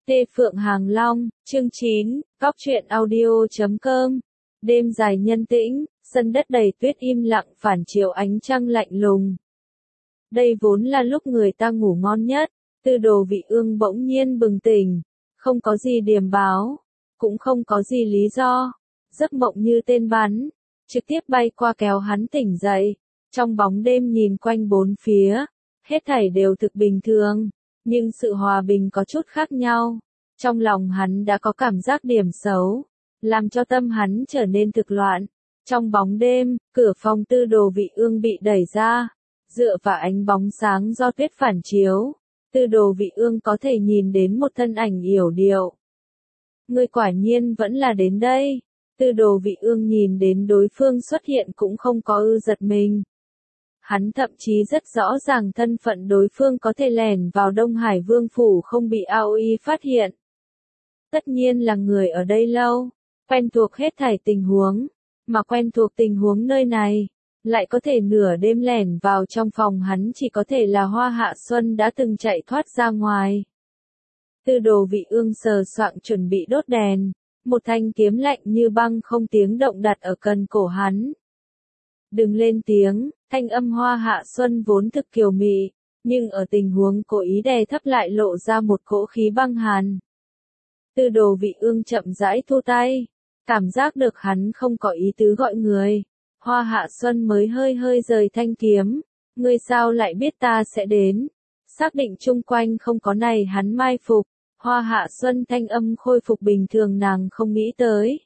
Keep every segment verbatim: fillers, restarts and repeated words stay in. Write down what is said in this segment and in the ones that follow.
Tê Phượng Hàng Long, chương chín, góc truyện audio chấm com. Đêm dài nhân tĩnh, sân đất đầy tuyết im lặng phản chiếu ánh trăng lạnh lùng. Đây vốn là lúc người ta ngủ ngon nhất, Tư Đồ Vị Ương bỗng nhiên bừng tỉnh, không có gì điềm báo, cũng không có gì lý do, giấc mộng như tên bắn, trực tiếp bay qua kéo hắn tỉnh dậy, trong bóng đêm nhìn quanh bốn phía, hết thảy đều thực bình thường. Nhưng sự hòa bình có chút khác nhau. Trong lòng hắn đã có cảm giác điểm xấu, làm cho tâm hắn trở nên thực loạn. Trong bóng đêm, cửa phòng Tư Đồ Vị Ương bị đẩy ra, dựa vào ánh bóng sáng do tuyết phản chiếu, Tư Đồ Vị Ương có thể nhìn đến một thân ảnh yểu điệu. Ngươi quả nhiên vẫn là đến đây. Tư Đồ Vị Ương nhìn đến đối phương xuất hiện cũng không có ư giật mình. Hắn thậm chí rất rõ ràng thân phận đối phương có thể lẻn vào Đông Hải Vương Phủ không bị A O I phát hiện. Tất nhiên là người ở đây lâu, quen thuộc hết thảy tình huống, mà quen thuộc tình huống nơi này, lại có thể nửa đêm lẻn vào trong phòng hắn chỉ có thể là Hoa Hạ Xuân đã từng chạy thoát ra ngoài. Tư Đồ Vị Ương sờ soạng chuẩn bị đốt đèn, một thanh kiếm lạnh như băng không tiếng động đặt ở cần cổ hắn. Đừng lên tiếng, thanh âm Hoa Hạ Xuân vốn thực kiều mị, nhưng ở tình huống cố ý đè thấp lại lộ ra một cỗ khí băng hàn. Tư Đồ Vị Ương chậm rãi thu tay, cảm giác được hắn không có ý tứ gọi người. Hoa Hạ Xuân mới hơi hơi rời thanh kiếm, ngươi sao lại biết ta sẽ đến? Xác định chung quanh không có này hắn mai phục, Hoa Hạ Xuân thanh âm khôi phục bình thường nàng không nghĩ tới.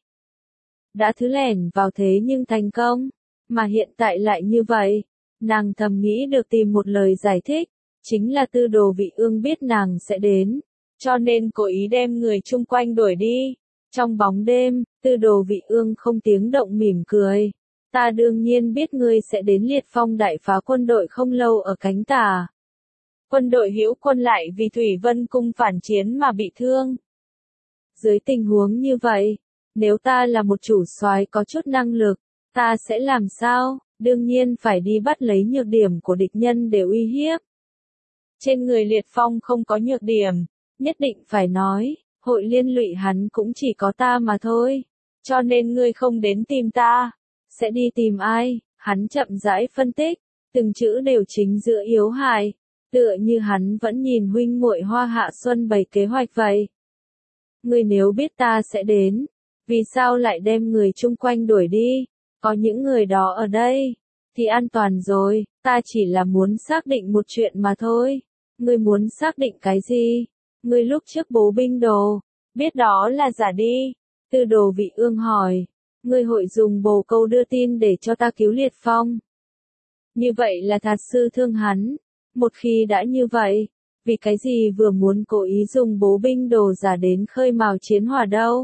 Đã thứ lẻn vào thế nhưng thành công. Mà hiện tại lại như vậy, nàng thầm nghĩ được tìm một lời giải thích, chính là Tư Đồ Vị Ương biết nàng sẽ đến, cho nên cố ý đem người chung quanh đuổi đi. Trong bóng đêm, Tư Đồ Vị Ương không tiếng động mỉm cười, ta đương nhiên biết ngươi sẽ đến Liệt Phong đại phá quân đội không lâu ở cánh tả. Quân đội Hữu Quân lại vì Thủy Vân Cung phản chiến mà bị thương. Dưới tình huống như vậy, nếu ta là một chủ soái có chút năng lực, ta sẽ làm sao? Đương nhiên phải đi bắt lấy nhược điểm của địch nhân để uy hiếp. Trên người Liệt Phong không có nhược điểm, nhất định phải nói, hội liên lụy hắn cũng chỉ có ta mà thôi. Cho nên ngươi không đến tìm ta, sẽ đi tìm ai? Hắn chậm rãi phân tích, từng chữ đều chính giữa yếu hại, tựa như hắn vẫn nhìn huynh muội Hoa Hạ Xuân bày kế hoạch vậy. Ngươi nếu biết ta sẽ đến, vì sao lại đem người chung quanh đuổi đi? Có những người đó ở đây, thì an toàn rồi, ta chỉ là muốn xác định một chuyện mà thôi. Ngươi muốn xác định cái gì? Ngươi lúc trước bố binh đồ, biết đó là giả đi. Tư Đồ Vị Ương hỏi, ngươi hội dùng bồ câu đưa tin để cho ta cứu Liệt Phong. Như vậy là thật sư thương hắn. Một khi đã như vậy, vì cái gì vừa muốn cố ý dùng bố binh đồ giả đến khơi mào chiến hỏa đâu?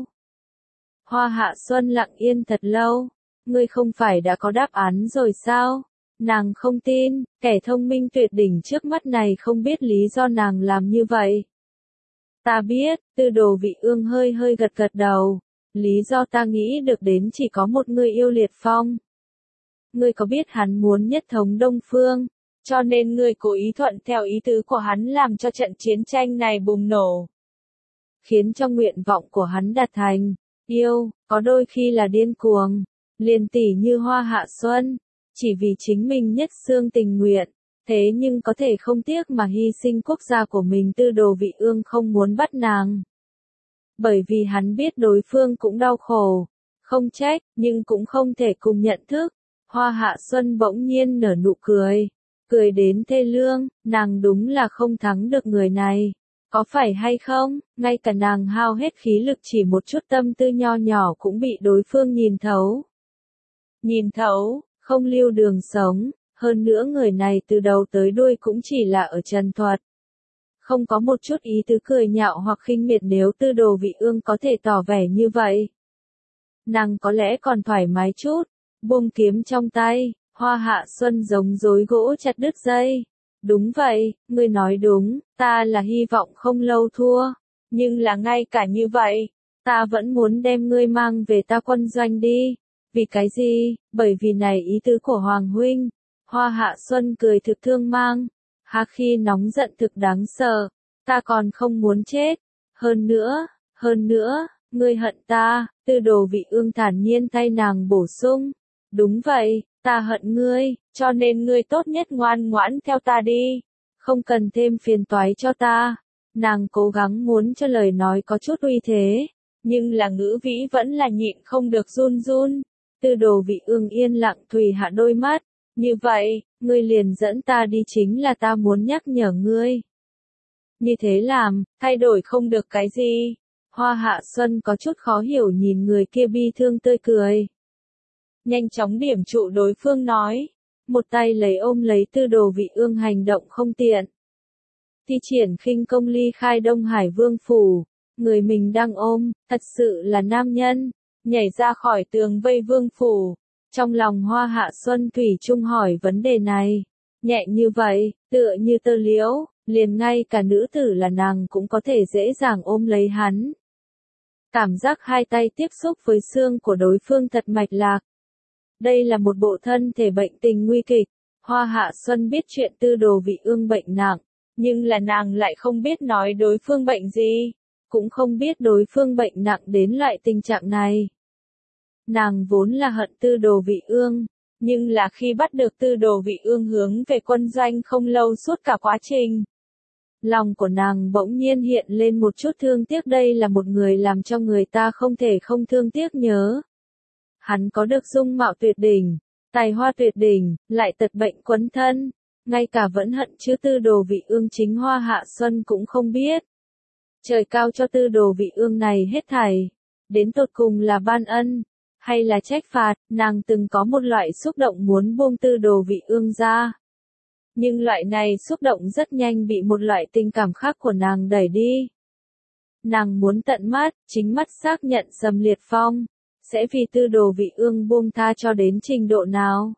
Hoa Hạ Xuân lặng yên thật lâu. Ngươi không phải đã có đáp án rồi sao? Nàng không tin, kẻ thông minh tuyệt đỉnh trước mắt này không biết lý do nàng làm như vậy. Ta biết, Tư Đồ Vị Ương hơi hơi gật gật đầu. Lý do ta nghĩ được đến chỉ có một người yêu Liệt Phong. Ngươi có biết hắn muốn nhất thống Đông Phương, cho nên ngươi cố ý thuận theo ý tứ của hắn làm cho trận chiến tranh này bùng nổ. Khiến cho nguyện vọng của hắn đạt thành. Yêu, có đôi khi là điên cuồng. Liền tỷ như Hoa Hạ Xuân, chỉ vì chính mình nhất xương tình nguyện, thế nhưng có thể không tiếc mà hy sinh quốc gia của mình. Tư Đồ Vị Ương không muốn bắt nàng. Bởi vì hắn biết đối phương cũng đau khổ, không trách, nhưng cũng không thể cùng nhận thức. Hoa Hạ Xuân bỗng nhiên nở nụ cười, cười đến thê lương, nàng đúng là không thắng được người này. Có phải hay không, ngay cả nàng hao hết khí lực chỉ một chút tâm tư nho nhỏ cũng bị đối phương nhìn thấu. Nhìn thấu, không lưu đường sống, hơn nữa người này từ đầu tới đuôi cũng chỉ là ở trần thuật. Không có một chút ý tứ cười nhạo hoặc khinh miệt. Nếu Tư Đồ Vị Ương có thể tỏ vẻ như vậy, nàng có lẽ còn thoải mái chút, buông kiếm trong tay. Hoa Hạ Xuân giống rối gỗ chặt đứt dây. Đúng vậy, ngươi nói đúng, ta là hy vọng không lâu thua, nhưng là ngay cả như vậy, ta vẫn muốn đem ngươi mang về ta quân doanh đi. Vì cái gì? Bởi vì này ý tứ của Hoàng huynh. Hoa Hạ Xuân cười thực thương mang. Há khi nóng giận thực đáng sợ. Ta còn không muốn chết. Hơn nữa, hơn nữa, ngươi hận ta, Tư Đồ Vị Ương thản nhiên thay nàng bổ sung. Đúng vậy, ta hận ngươi, cho nên ngươi tốt nhất ngoan ngoãn theo ta đi, không cần thêm phiền toái cho ta. Nàng cố gắng muốn cho lời nói có chút uy thế, nhưng là ngữ vĩ vẫn là nhịn không được run run. Tư Đồ Vị Ương yên lặng thùy hạ đôi mắt, như vậy, ngươi liền dẫn ta đi chính là ta muốn nhắc nhở ngươi. Như thế làm, thay đổi không được cái gì. Hoa Hạ Xuân có chút khó hiểu nhìn người kia bi thương tươi cười. Nhanh chóng điểm trụ đối phương nói, một tay lấy ôm lấy Tư Đồ Vị Ương hành động không tiện. Thi triển khinh công ly khai Đông Hải Vương phủ, người mình đang ôm, thật sự là nam nhân, nhảy ra khỏi tường vây vương phủ. Trong lòng Hoa Hạ Xuân thủy chung hỏi vấn đề này, nhẹ như vậy, tựa như tơ liễu, liền ngay cả nữ tử là nàng cũng có thể dễ dàng ôm lấy hắn. Cảm giác hai tay tiếp xúc với xương của đối phương thật mạch lạc. Đây là một bộ thân thể bệnh tình nguy kịch. Hoa Hạ Xuân biết chuyện Tư Đồ Vị Ương bệnh nặng, nhưng là nàng lại không biết nói đối phương bệnh gì, cũng không biết đối phương bệnh nặng đến loại tình trạng này. Nàng vốn là hận Tư Đồ Vị Ương, nhưng là khi bắt được Tư Đồ Vị Ương hướng về quân doanh không lâu suốt cả quá trình. Lòng của nàng bỗng nhiên hiện lên một chút thương tiếc, đây là một người làm cho người ta không thể không thương tiếc nhớ. Hắn có được dung mạo tuyệt đỉnh, tài hoa tuyệt đỉnh, lại tật bệnh quấn thân, ngay cả vẫn hận chứ Tư Đồ Vị Ương chính Hoa Hạ Xuân cũng không biết. Trời cao cho Tư Đồ Vị Ương này hết thảy, đến tột cùng là ban ân, hay là trách phạt, nàng từng có một loại xúc động muốn buông Tư Đồ Vị Ương ra. Nhưng loại này xúc động rất nhanh bị một loại tình cảm khác của nàng đẩy đi. Nàng muốn tận mắt, chính mắt xác nhận Sầm Liệt Phong sẽ vì Tư Đồ Vị Ương buông tha cho đến trình độ nào?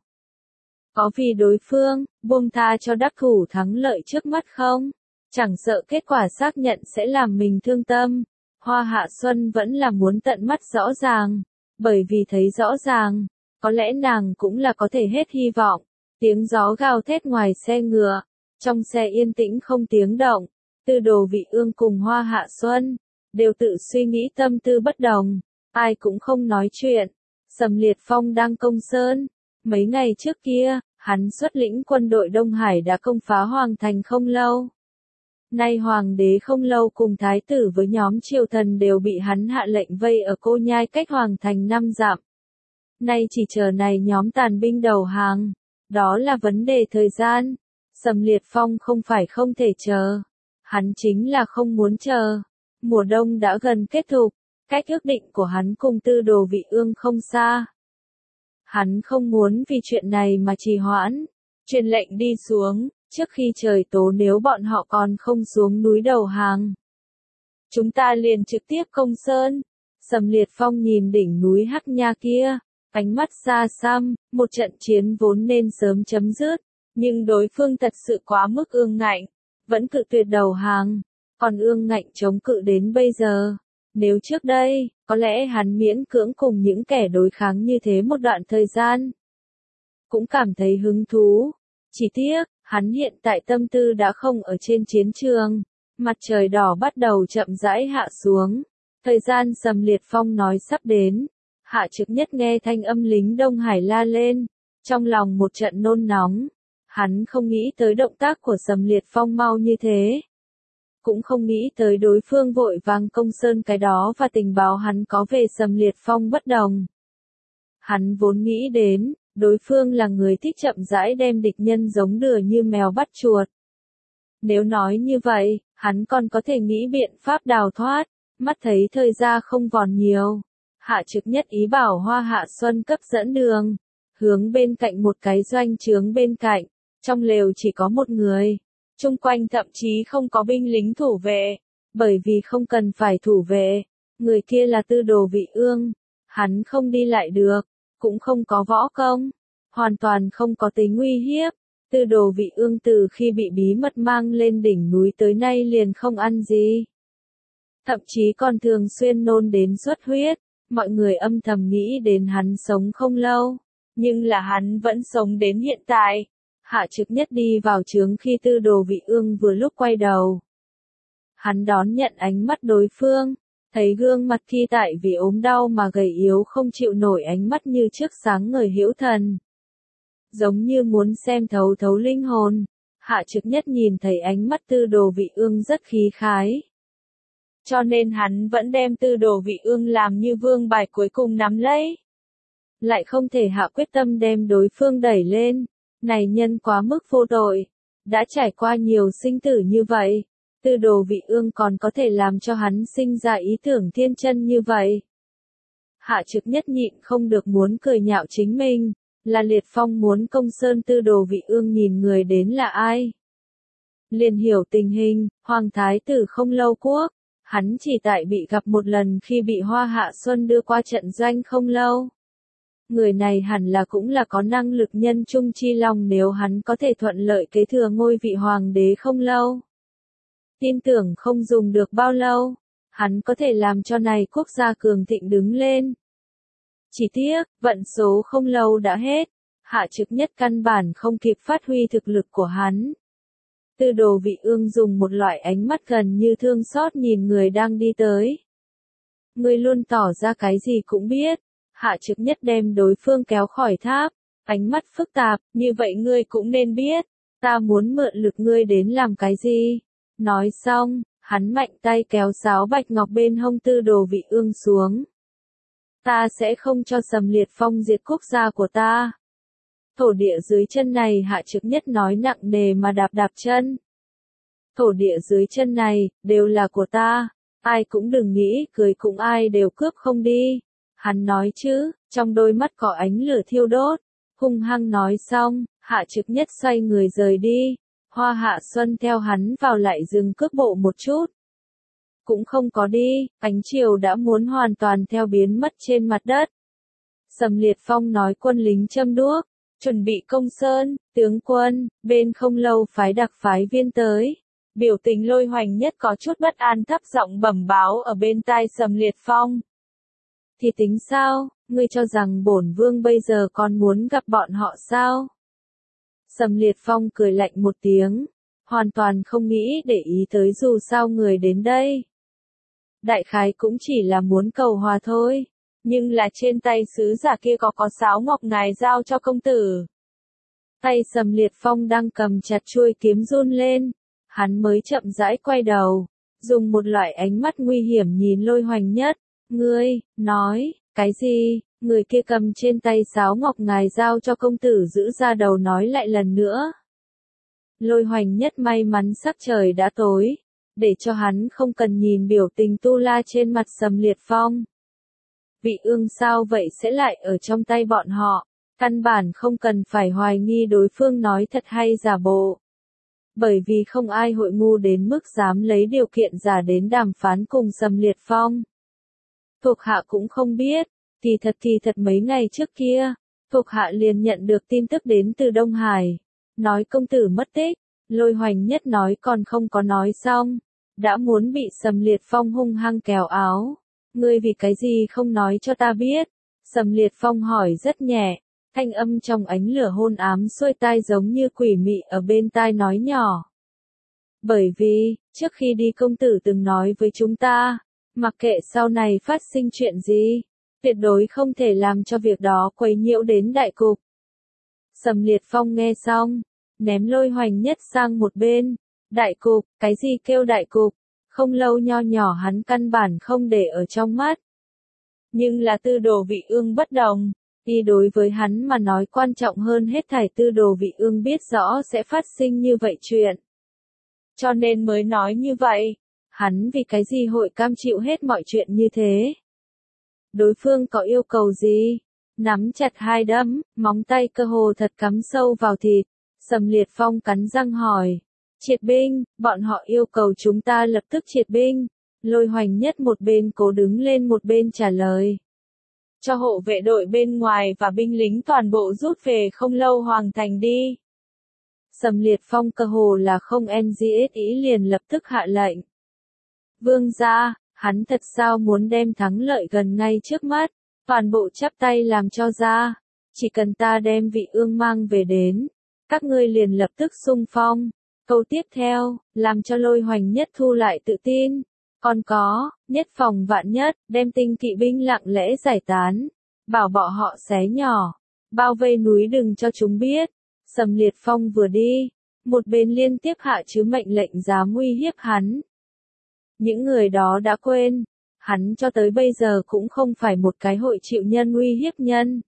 Có vì đối phương buông tha cho đắc thủ thắng lợi trước mắt không? Chẳng sợ kết quả xác nhận sẽ làm mình thương tâm. Hoa Hạ Xuân vẫn là muốn tận mắt rõ ràng, bởi vì thấy rõ ràng, có lẽ nàng cũng là có thể hết hy vọng. Tiếng gió gào thét ngoài xe ngựa, trong xe yên tĩnh không tiếng động. Tư Đồ Vị Ương cùng Hoa Hạ Xuân đều tự suy nghĩ tâm tư bất đồng, ai cũng không nói chuyện. Sầm Liệt Phong đang công sơn. Mấy ngày trước kia, hắn xuất lĩnh quân đội Đông Hải đã công phá Hoàng Thành không lâu. Nay Hoàng đế không lâu cùng Thái tử với nhóm triều thần đều bị hắn hạ lệnh vây ở Cô Nhai cách Hoàng Thành năm dặm. Nay chỉ chờ này nhóm tàn binh đầu hàng. Đó là vấn đề thời gian. Sầm Liệt Phong không phải không thể chờ. Hắn chính là không muốn chờ. Mùa đông đã gần kết thúc. Cách ước định của hắn cùng Tư Đồ Vị Ương không xa. Hắn không muốn vì chuyện này mà trì hoãn. Truyền lệnh đi xuống, trước khi trời tối nếu bọn họ còn không xuống núi đầu hàng. Chúng ta liền trực tiếp công sơn. Sầm Liệt Phong nhìn đỉnh núi Hắc Nha kia. Ánh mắt xa xăm, một trận chiến vốn nên sớm chấm dứt, nhưng đối phương thật sự quá mức ương ngạnh, vẫn cự tuyệt đầu hàng, còn ương ngạnh chống cự đến bây giờ. Nếu trước đây, có lẽ hắn miễn cưỡng cùng những kẻ đối kháng như thế một đoạn thời gian, cũng cảm thấy hứng thú. Chỉ tiếc, hắn hiện tại tâm tư đã không ở trên chiến trường, mặt trời đỏ bắt đầu chậm rãi hạ xuống, thời gian Sầm Liệt Phong nói sắp đến. Hạ Trực Nhất nghe thanh âm lính Đông Hải la lên, trong lòng một trận nôn nóng. Hắn không nghĩ tới động tác của Sầm Liệt Phong mau như thế. Cũng không nghĩ tới đối phương vội vàng công sơn cái đó và tình báo hắn có về Sầm Liệt Phong bất đồng. Hắn vốn nghĩ đến, đối phương là người thích chậm rãi đem địch nhân giống lừa như mèo bắt chuột. Nếu nói như vậy, hắn còn có thể nghĩ biện pháp đào thoát, mắt thấy thời gian không còn nhiều. Hạ Trực Nhất ý bảo Hoa Hạ Xuân cấp dẫn đường, hướng bên cạnh một cái doanh trướng bên cạnh, trong lều chỉ có một người, chung quanh thậm chí không có binh lính thủ vệ, bởi vì không cần phải thủ vệ, người kia là Tư Đồ Vị Ương, hắn không đi lại được, cũng không có võ công, hoàn toàn không có tính uy hiếp. Tư Đồ Vị Ương từ khi bị bí mật mang lên đỉnh núi tới nay liền không ăn gì, thậm chí còn thường xuyên nôn đến xuất huyết. Mọi người âm thầm nghĩ đến hắn sống không lâu, nhưng là hắn vẫn sống đến hiện tại. Hạ Trực Nhất đi vào trướng khi Tư Đồ Vị Ương vừa lúc quay đầu. Hắn đón nhận ánh mắt đối phương, thấy gương mặt kia tại vì ốm đau mà gầy yếu không chịu nổi ánh mắt như trước sáng ngời hữu thần. Giống như muốn xem thấu thấu linh hồn, Hạ Trực Nhất nhìn thấy ánh mắt Tư Đồ Vị Ương rất khí khái. Cho nên hắn vẫn đem Tư Đồ Vị Ương làm như vương bài cuối cùng nắm lấy. Lại không thể hạ quyết tâm đem đối phương đẩy lên, này nhân quá mức vô tội, đã trải qua nhiều sinh tử như vậy, Tư Đồ Vị Ương còn có thể làm cho hắn sinh ra ý tưởng thiên chân như vậy. Hạ Trực Nhất nhịn không được muốn cười nhạo chính mình, là Liệt Phong muốn công sơn Tư Đồ Vị Ương nhìn người đến là ai. Liền hiểu tình hình, Hoàng Thái tử Không Lâu Quốc, hắn chỉ tại bị gặp một lần khi bị Hoa Hạ Xuân đưa qua trận doanh Không Lâu. Người này hẳn là cũng là có năng lực nhân trung chi long nếu hắn có thể thuận lợi kế thừa ngôi vị hoàng đế Không Lâu. Tin tưởng không dùng được bao lâu, hắn có thể làm cho này quốc gia cường thịnh đứng lên. Chỉ tiếc, vận số Không Lâu đã hết, Hạ Trực Nhất căn bản không kịp phát huy thực lực của hắn. Tư Đồ Vị Ương dùng một loại ánh mắt gần như thương xót nhìn người đang đi tới. Ngươi luôn tỏ ra cái gì cũng biết. Hạ Trực Nhất đem đối phương kéo khỏi tháp, ánh mắt phức tạp, như vậy ngươi cũng nên biết, ta muốn mượn lực ngươi đến làm cái gì. Nói xong, hắn mạnh tay kéo sáo bạch ngọc bên hông Tư Đồ Vị Ương xuống. Ta sẽ không cho Sầm Liệt Phong diệt quốc gia của ta. Thổ địa dưới chân này Hạ Trực Nhất nói nặng nề mà đạp đạp chân. Thổ địa dưới chân này, đều là của ta, ai cũng đừng nghĩ cười cũng ai đều cướp không đi. Hắn nói chứ, trong đôi mắt có ánh lửa thiêu đốt, hung hăng nói xong, Hạ Trực Nhất xoay người rời đi, Hoa Hạ Xuân theo hắn vào lại dừng cước bộ một chút. Cũng không có đi, ánh chiều đã muốn hoàn toàn theo biến mất trên mặt đất. Sầm Liệt Phong nói quân lính châm đuốc, chuẩn bị công sơn, tướng quân, bên Không Lâu phái đặc phái viên tới. Biểu tình Lôi Hoành Nhất có chút bất an thấp giọng bẩm báo ở bên tai Sầm Liệt Phong. Thì tính sao, ngươi cho rằng bổn vương bây giờ còn muốn gặp bọn họ sao? Sầm Liệt Phong cười lạnh một tiếng, hoàn toàn không nghĩ để ý tới dù sao người đến đây. Đại khái cũng chỉ là muốn cầu hòa thôi, nhưng là trên tay sứ giả kia có có sáo ngọc ngài giao cho công tử. Tay Sầm Liệt Phong đang cầm chặt chuôi kiếm run lên, hắn mới chậm rãi quay đầu, dùng một loại ánh mắt nguy hiểm nhìn Lôi Hoành Nhất. Ngươi, nói, cái gì, người kia cầm trên tay sáo ngọc ngài giao cho công tử giữ ra đầu nói lại lần nữa. Lôi Hoành Nhất may mắn sắc trời đã tối, để cho hắn không cần nhìn biểu tình tu la trên mặt Sầm Liệt Phong. Vị Ương sao vậy sẽ lại ở trong tay bọn họ, căn bản không cần phải hoài nghi đối phương nói thật hay giả bộ. Bởi vì không ai hội ngu đến mức dám lấy điều kiện giả đến đàm phán cùng Sầm Liệt Phong. Thuộc hạ cũng không biết, thì thật thì thật mấy ngày trước kia, thuộc hạ liền nhận được tin tức đến từ Đông Hải, nói công tử mất tích. Lôi Hoành Nhất nói còn không có nói xong, đã muốn bị Sầm Liệt Phong hung hăng kéo áo. Ngươi vì cái gì không nói cho ta biết? Sầm Liệt Phong hỏi rất nhẹ, thanh âm trong ánh lửa hôn ám xuôi tai giống như quỷ mị ở bên tai nói nhỏ. Bởi vì, trước khi đi công tử từng nói với chúng ta, mặc kệ sau này phát sinh chuyện gì, tuyệt đối không thể làm cho việc đó quấy nhiễu đến đại cục. Sầm Liệt Phong nghe xong, ném Lôi Hoành Nhất sang một bên. Đại cục, cái gì kêu đại cục? Không Lâu nho nhỏ hắn căn bản không để ở trong mắt. Nhưng là Tư Đồ Vị Ương bất đồng, y đối với hắn mà nói quan trọng hơn hết thảy. Tư Đồ Vị Ương biết rõ sẽ phát sinh như vậy chuyện, cho nên mới nói như vậy. Hắn vì cái gì hội cam chịu hết mọi chuyện như thế? Đối phương có yêu cầu gì? Nắm chặt hai đấm, móng tay cơ hồ thật cắm sâu vào thịt. Sầm Liệt Phong cắn răng hỏi. Triệt binh, bọn họ yêu cầu chúng ta lập tức triệt binh. Lôi Hoành Nhất một bên cố đứng lên một bên trả lời. Cho hộ vệ đội bên ngoài và binh lính toàn bộ rút về Không Lâu Hoàng thành đi. Sầm Liệt Phong cơ hồ là không ngớt ý liền lập tức hạ lệnh. Vương gia, hắn thật sao muốn đem thắng lợi gần ngay trước mắt, toàn bộ chắp tay làm cho ra. Chỉ cần ta đem Vị Ương mang về đến, các ngươi liền lập tức xung phong. Câu tiếp theo, làm cho Lôi Hoành Nhất thu lại tự tin. Còn có, nhất phòng vạn nhất, đem tinh kỵ binh lặng lẽ giải tán. Bảo bọn họ xé nhỏ, bao vây núi đừng cho chúng biết. Sầm Liệt Phong vừa đi, một bên liên tiếp hạ chứ mệnh lệnh dám uy hiếp hắn. Những người đó đã quên, hắn cho tới bây giờ cũng không phải một cái hội chịu nhân uy hiếp nhân.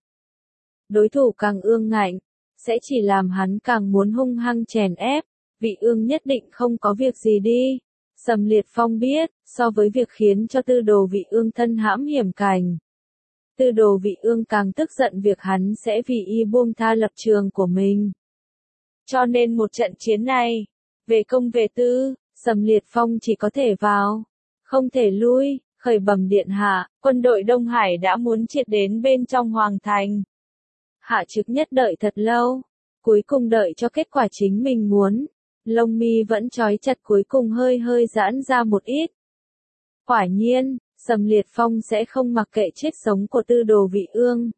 Đối thủ càng ương ngạnh, sẽ chỉ làm hắn càng muốn hung hăng chèn ép, Vị Ương nhất định không có việc gì đi. Sầm Liệt Phong biết, so với việc khiến cho tư đồ Vị Ương thân hãm hiểm cảnh. Tư đồ Vị Ương càng tức giận việc hắn sẽ vì y buông tha lập trường của mình. Cho nên một trận chiến này, về công về tư, Sầm Liệt Phong chỉ có thể vào, không thể lui. Khởi bẩm điện hạ, quân đội Đông Hải đã muốn triệt đến bên trong hoàng thành. Hạ Trực Nhất đợi thật lâu, cuối cùng đợi cho kết quả chính mình muốn. Lông mi vẫn trói chặt cuối cùng hơi hơi giãn ra một ít. Quả nhiên, Sầm Liệt Phong sẽ không mặc kệ chết sống của tư đồ Vị Ương.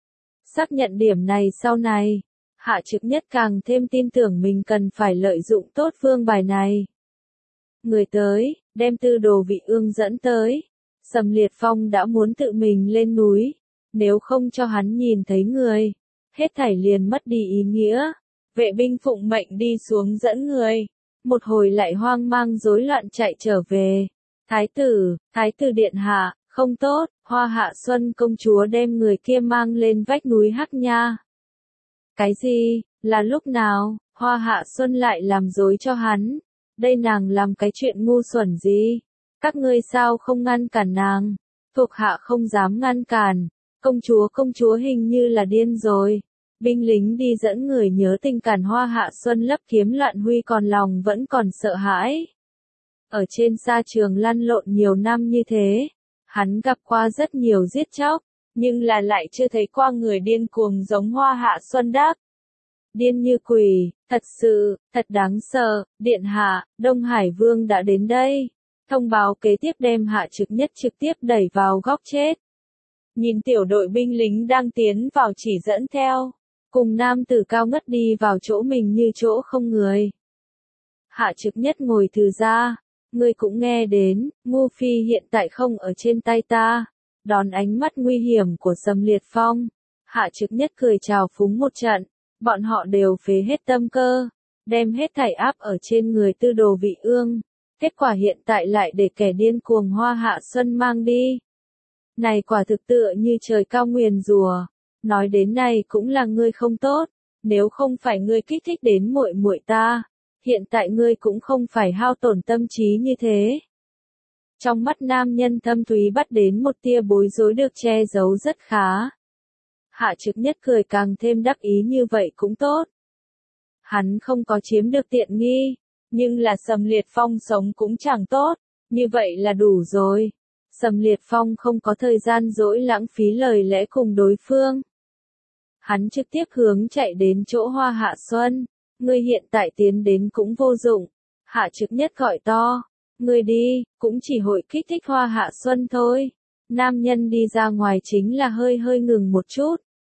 Xác nhận điểm này sau này, Hạ Trực Nhất càng thêm tin tưởng mình cần phải lợi dụng tốt phương bài này. Người tới, đem tư đồ Vị Ương dẫn tới. Sầm Liệt Phong đã muốn tự mình lên núi, nếu không cho hắn nhìn thấy người, hết thảy liền mất đi ý nghĩa. Vệ binh phụng mệnh đi xuống dẫn người, một hồi lại hoang mang rối loạn chạy trở về. Thái tử, Thái tử điện hạ, không tốt, Hoa Hạ Xuân công chúa đem người kia mang lên vách núi Hắc Nha. Cái gì, là lúc nào, Hoa Hạ Xuân lại làm dối cho hắn, đây nàng làm cái chuyện ngu xuẩn gì? Các ngươi sao không ngăn cản nàng? Thuộc hạ không dám ngăn cản. Công chúa công chúa hình như là điên rồi. Binh lính đi dẫn người nhớ tình cản Hoa Hạ Xuân lấp kiếm loạn huy còn lòng vẫn còn sợ hãi. Ở trên sa trường lăn lộn nhiều năm như thế, hắn gặp qua rất nhiều giết chóc, nhưng là lại chưa thấy qua người điên cuồng giống Hoa Hạ Xuân đắc. Điên như quỷ, thật sự, thật đáng sợ. Điện hạ, Đông Hải Vương đã đến đây. Thông báo kế tiếp đem Hạ Trực Nhất trực tiếp đẩy vào góc chết. Nhìn tiểu đội binh lính đang tiến vào chỉ dẫn theo, cùng nam tử cao ngất đi vào chỗ mình như chỗ không người. Hạ Trực Nhất ngồi từ ra, ngươi cũng nghe đến, Ngu Phi hiện tại không ở trên tay ta. Đón ánh mắt nguy hiểm của Sầm Liệt Phong, Hạ Trực Nhất cười chào phúng một trận, bọn họ đều phế hết tâm cơ, đem hết thảy áp ở trên người tư đồ Vị Ương. Kết quả hiện tại lại để kẻ điên cuồng Hoa Hạ Xuân mang đi. Này quả thực tựa như trời cao nguyền rủa. Nói đến này cũng là ngươi không tốt, nếu không phải ngươi kích thích đến muội muội ta, hiện tại ngươi cũng không phải hao tổn tâm trí như thế. Trong mắt nam nhân thâm thúy bắt đến một tia bối rối được che giấu rất khá. Hạ Trực Nhất cười càng thêm đắc ý như vậy cũng tốt. Hắn không có chiếm được tiện nghi. Nhưng là Sầm Liệt Phong sống cũng chẳng tốt, như vậy là đủ rồi. Sầm Liệt Phong không có thời gian dỗi lãng phí lời lẽ cùng đối phương. Hắn trực tiếp hướng chạy đến chỗ Hoa Hạ Xuân, ngươi hiện tại tiến đến cũng vô dụng. Hạ Trực Nhất gọi to, ngươi đi, cũng chỉ hội kích thích Hoa Hạ Xuân thôi. Nam nhân đi ra ngoài chính là hơi hơi ngừng một chút,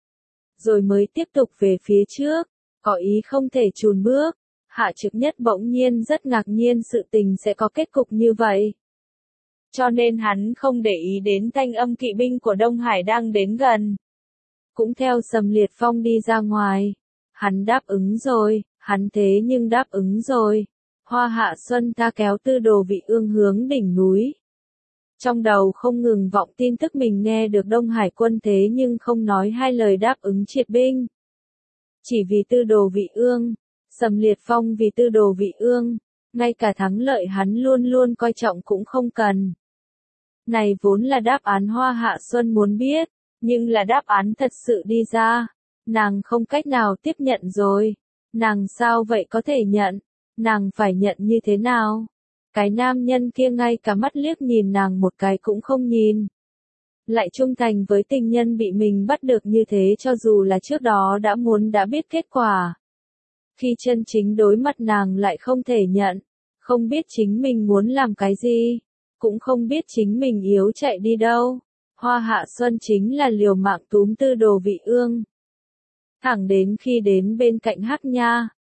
rồi mới tiếp tục về phía trước, có ý không thể chùn bước. Hạ Trực Nhất bỗng nhiên rất ngạc nhiên sự tình sẽ có kết cục như vậy. Cho nên hắn không để ý đến thanh âm kỵ binh của Đông Hải đang đến gần. Cũng theo Sầm Liệt Phong đi ra ngoài. Hắn đáp ứng rồi, hắn thế nhưng đáp ứng rồi. Hoa Hạ Xuân ta kéo tư đồ Vị Ương hướng đỉnh núi. Trong đầu không ngừng vọng tin tức mình nghe được Đông Hải quân thế nhưng không nói hai lời đáp ứng triệt binh. Chỉ vì tư đồ Vị Ương. Sầm Liệt Phong vì tư đồ Vị Ương, ngay cả thắng lợi hắn luôn luôn coi trọng cũng không cần. Này vốn là đáp án Hoa Hạ Xuân muốn biết, nhưng là đáp án thật sự đi ra. Nàng không cách nào tiếp nhận rồi. Nàng sao vậy có thể nhận? Nàng phải nhận như thế nào? Cái nam nhân kia ngay cả mắt liếc nhìn nàng một cái cũng không nhìn. Lại trung thành với tình nhân bị mình bắt được như thế cho dù là trước đó đã muốn đã biết kết quả. Khi chân chính đối mặt nàng lại không thể nhận, không biết chính mình muốn làm cái gì, cũng không biết chính mình yếu chạy đi đâu. Hoa Hạ Xuân chính là liều mạng túm tư đồ Vị Ương. Thẳng đến khi đến bên cạnh Hắc Nha,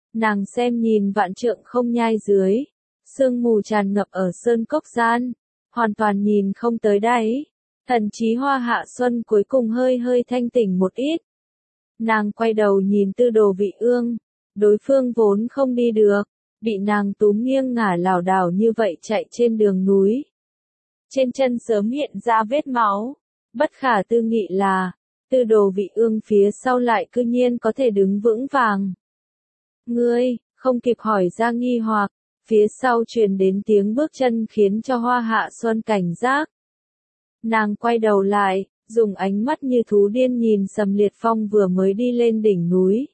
Nàng xem nhìn vạn trượng không nhai dưới, sương mù tràn ngập ở sơn cốc gian, hoàn toàn nhìn không tới đáy. Thần chí Hoa Hạ Xuân cuối cùng hơi hơi thanh tỉnh một ít. Nàng quay đầu nhìn Tư Đồ Vị Ương, đối phương vốn không đi được, bị nàng túm nghiêng ngả lảo đảo như vậy chạy trên đường núi. Trên chân sớm hiện ra vết máu, bất khả tư nghị là, Tư Đồ Vị Ương phía sau lại cư nhiên có thể đứng vững vàng. Ngươi, không kịp hỏi ra nghi hoặc, phía sau truyền đến tiếng bước chân khiến cho Hoa Hạ Xuân cảnh giác. Nàng quay đầu lại, dùng ánh mắt như thú điên nhìn Sầm Liệt Phong vừa mới đi lên đỉnh núi.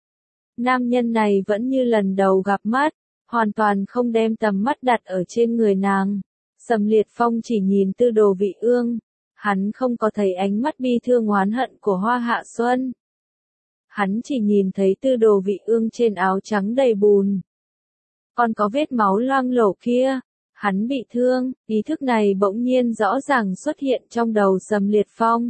Nam nhân này vẫn như lần đầu gặp mắt, hoàn toàn không đem tầm mắt đặt ở trên người nàng. Sầm Liệt Phong chỉ nhìn Tư Đồ Vị Ương, hắn không có thấy ánh mắt bi thương oán hận của Hoa Hạ Xuân. Hắn chỉ nhìn thấy Tư Đồ Vị Ương trên áo trắng đầy bùn. Còn có vết máu loang lổ kia, hắn bị thương, ý thức này bỗng nhiên rõ ràng xuất hiện trong đầu Sầm Liệt Phong.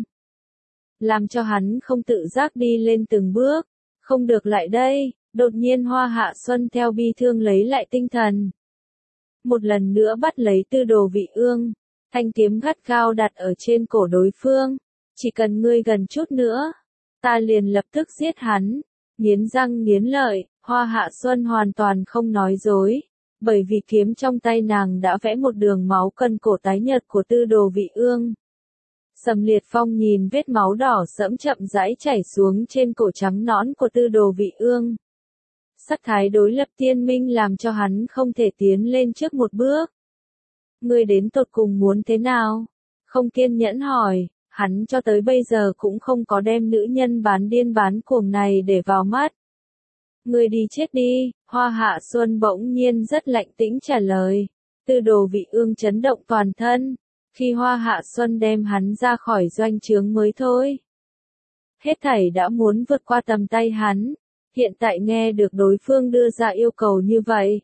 Làm cho hắn không tự giác đi lên từng bước, không được lại đây, đột nhiên Hoa Hạ Xuân theo bi thương lấy lại tinh thần. Một lần nữa bắt lấy Tư Đồ Vị Ương, thanh kiếm gắt gao đặt ở trên cổ đối phương, chỉ cần ngươi gần chút nữa, ta liền lập tức giết hắn. Nghiến răng nghiến lợi, Hoa Hạ Xuân hoàn toàn không nói dối, bởi vì kiếm trong tay nàng đã vẽ một đường máu cân cổ tái nhợt của Tư Đồ Vị Ương. Sầm Liệt Phong nhìn vết máu đỏ sẫm chậm rãi chảy xuống trên cổ trắng nõn của Tư Đồ Vị Ương. Sắc thái đối lập tiên minh làm cho hắn không thể tiến lên trước một bước. Ngươi đến tột cùng muốn thế nào? Không kiên nhẫn hỏi, hắn cho tới bây giờ cũng không có đem nữ nhân bán điên bán cuồng này để vào mắt. Ngươi đi chết đi, Hoa Hạ Xuân bỗng nhiên rất lạnh tĩnh trả lời. Tư Đồ Vị Ương chấn động toàn thân, khi Hoa Hạ Xuân đem hắn ra khỏi doanh trướng mới thôi. Hết thảy đã muốn vượt qua tầm tay hắn, hiện tại nghe được đối phương đưa ra yêu cầu như vậy.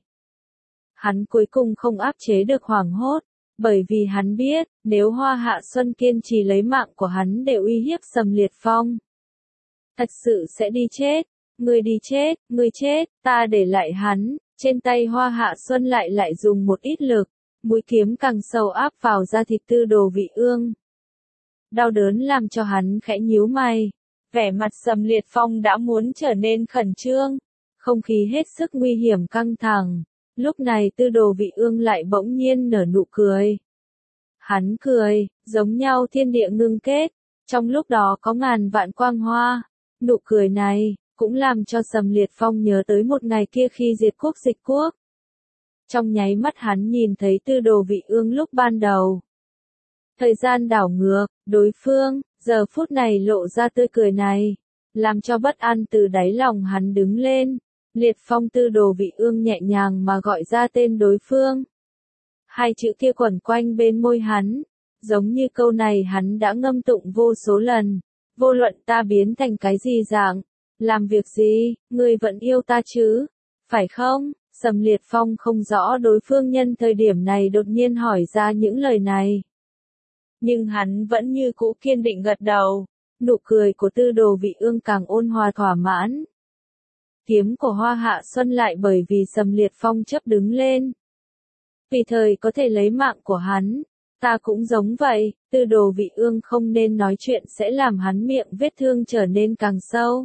Hắn cuối cùng không áp chế được hoảng hốt, bởi vì hắn biết, nếu Hoa Hạ Xuân kiên trì lấy mạng của hắn để uy hiếp Sầm Liệt Phong, thật sự sẽ đi chết. Ngươi đi chết, ngươi chết, ta để lại hắn. Trên tay Hoa Hạ Xuân lại lại dùng một ít lực, mũi kiếm càng sâu áp vào da thịt Tư Đồ Vị Ương. Đau đớn làm cho hắn khẽ nhíu mày, vẻ mặt Sầm Liệt Phong đã muốn trở nên khẩn trương, không khí hết sức nguy hiểm căng thẳng. Lúc này Tư Đồ Vị Ương lại bỗng nhiên nở nụ cười. Hắn cười, giống nhau thiên địa ngưng kết, trong lúc đó có ngàn vạn quang hoa. Nụ cười này cũng làm cho Sầm Liệt Phong nhớ tới một ngày kia khi diệt quốc dịch quốc. Trong nháy mắt hắn nhìn thấy Tư Đồ Vị Ương lúc ban đầu. Thời gian đảo ngược, đối phương, giờ phút này lộ ra tươi cười này, làm cho bất an từ đáy lòng hắn đứng lên. Liệt Phong. Tư Đồ Vị Ương nhẹ nhàng mà gọi ra tên đối phương. Hai chữ kia quẩn quanh bên môi hắn, giống như câu này hắn đã ngâm tụng vô số lần. Vô luận ta biến thành cái gì dạng, làm việc gì, ngươi vẫn yêu ta chứ, phải không? Sầm Liệt Phong không rõ đối phương nhân thời điểm này đột nhiên hỏi ra những lời này. Nhưng hắn vẫn như cũ kiên định gật đầu, nụ cười của Tư Đồ Vị Ương càng ôn hòa thỏa mãn. Kiếm của Hoa Hạ Xuân lại bởi vì Sầm Liệt Phong chấp đứng lên. Vì thời có thể lấy mạng của hắn, ta cũng giống vậy. Tư Đồ Vị Ương không nên nói chuyện sẽ làm hắn miệng vết thương trở nên càng sâu.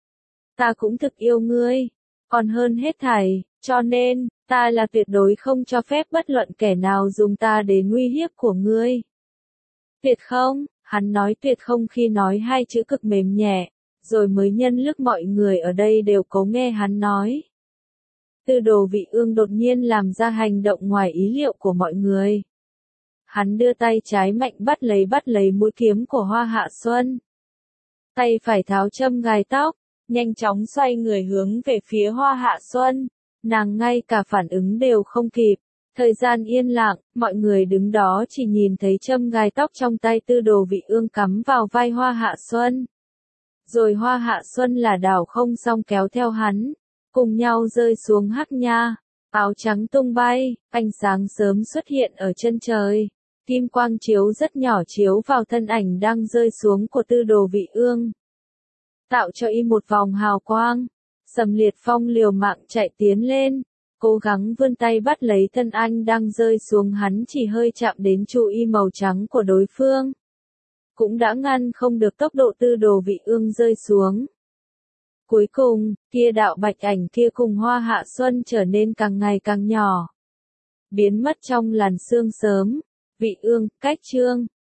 Ta cũng thực yêu ngươi, còn hơn hết thảy, cho nên, ta là tuyệt đối không cho phép bất luận kẻ nào dùng ta để nguy hiếp của ngươi. Tuyệt không, hắn nói tuyệt không khi nói hai chữ cực mềm nhẹ, rồi mới nhân lúc mọi người ở đây đều cố nghe hắn nói. Tư Đồ Vị Ương đột nhiên làm ra hành động ngoài ý liệu của mọi người. Hắn đưa tay trái mạnh bắt lấy bắt lấy mũi kiếm của Hoa Hạ Xuân. Tay phải tháo châm gài tóc, nhanh chóng xoay người hướng về phía Hoa Hạ Xuân. Nàng ngay cả phản ứng đều không kịp. Thời gian yên lặng, mọi người đứng đó chỉ nhìn thấy châm gài tóc trong tay Tư Đồ Vị Ương cắm vào vai Hoa Hạ Xuân. Rồi Hoa Hạ Xuân là đảo không xong kéo theo hắn, cùng nhau rơi xuống hắc nha, áo trắng tung bay, ánh sáng sớm xuất hiện ở chân trời, kim quang chiếu rất nhỏ chiếu vào thân ảnh đang rơi xuống của Tư Đồ Vị Ương, tạo cho y một vòng hào quang. Sầm Liệt Phong liều mạng chạy tiến lên, cố gắng vươn tay bắt lấy thân anh đang rơi xuống, hắn chỉ hơi chạm đến chu y màu trắng của đối phương. Cũng đã ngăn không được tốc độ Tư Đồ Vị Ương rơi xuống. Cuối cùng, kia đạo bạch ảnh kia cùng Hoa Hạ Xuân trở nên càng ngày càng nhỏ. Biến mất trong làn sương sớm. Vị Ương, cách Trương